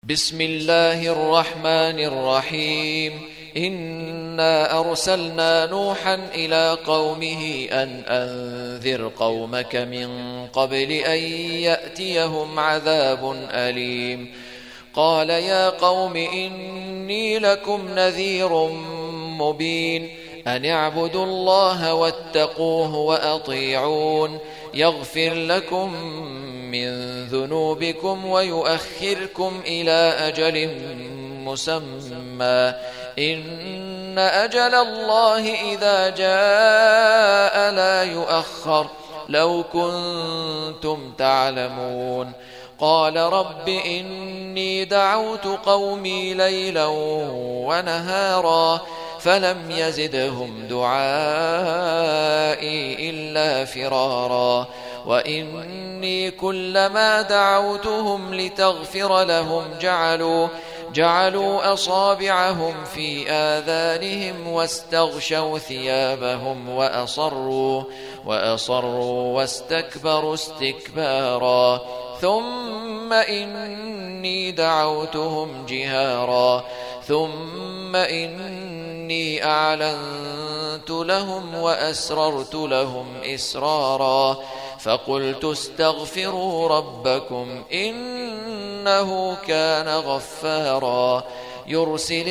بسم الله الرحمن الرحيم إنا أرسلنا نوحا إلى قومه أن أنذر قومك من قبل أن يأتيهم عذاب أليم قال يا قوم إني لكم نذير مبين أن اعبدوا الله واتقوه وأطيعون يغفر لكم من ذنوبكم ويؤخركم إلى أجل مسمى إن أجل الله إذا جاء لا يؤخر لو كنتم تعلمون قال رب إني دعوت قومي ليلا ونهارا فلم يزدهم دعائي إلا فرارا وإني كلما دعوتهم لتغفر لهم جعلوا أصابعهم في آذانهم واستغشوا ثيابهم وأصروا واستكبروا استكبارا ثم إني دعوتهم جهارا ثم إني أعلنت لهم وأسررت لهم إسرارا فقلت استغفروا ربكم إنه كان غفارا يرسل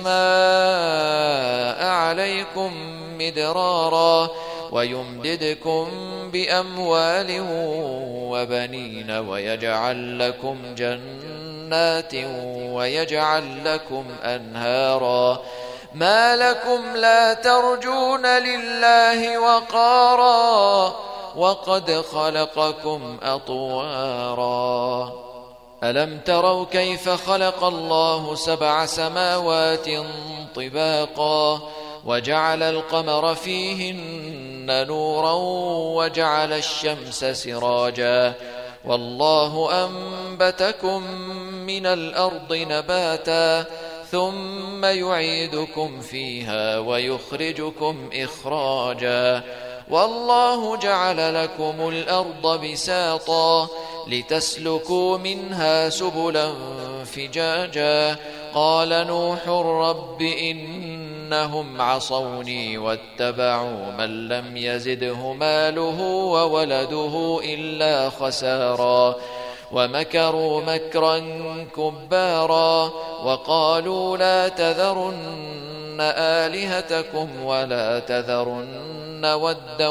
السماء عليكم مدرارا ويمددكم بأموال وبنين ويجعل لكم جنات ويجعل لكم أنهارا ما لكم لا ترجون لله وقارا وقد خلقكم أطوارا ألم تروا كيف خلق الله 7 سماوات طباقا وجعل القمر فيهن نورا وجعل الشمس سراجا والله أنبتكم من الأرض نباتا ثم يعيدكم فيها ويخرجكم إخراجا والله جعل لكم الأرض بساطا لتسلكوا منها سبلا فجاجا قال نوح رب إنهم عصوني واتبعوا من لم يزده ماله وولده إلا خسارا ومكروا مكرا كبارا وقالوا لا تذرن آلهتكم ولا تذرن ودا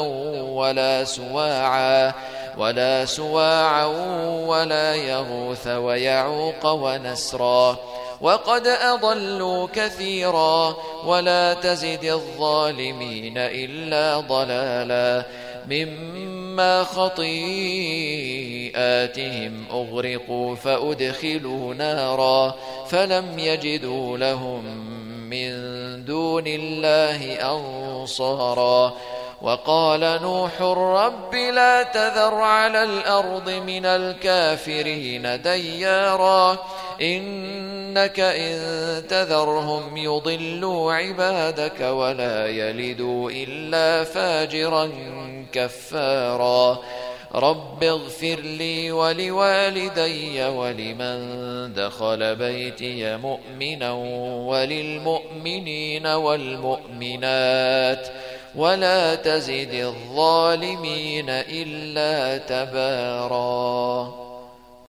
ولا سواعا ولا يغوث ويعوق ونسرا وقد أضلوا كثيرا ولا تزد الظالمين إلا ضلالا مما خطيئاتهم أغرقوا فأدخلوا نارا فلم يجدوا لهم من دون الله أنصارا وقال نوح رب لا تذر على الأرض من الكافرين ديارا إنك إن تذرهم يضلوا عبادك ولا يلدوا إلا فاجرا كفارا رب اغفر لي ولوالدي ولمن دخل بيتي مؤمنا وللمؤمنين والمؤمنات ولا تزد الظالمين إلا تبارا.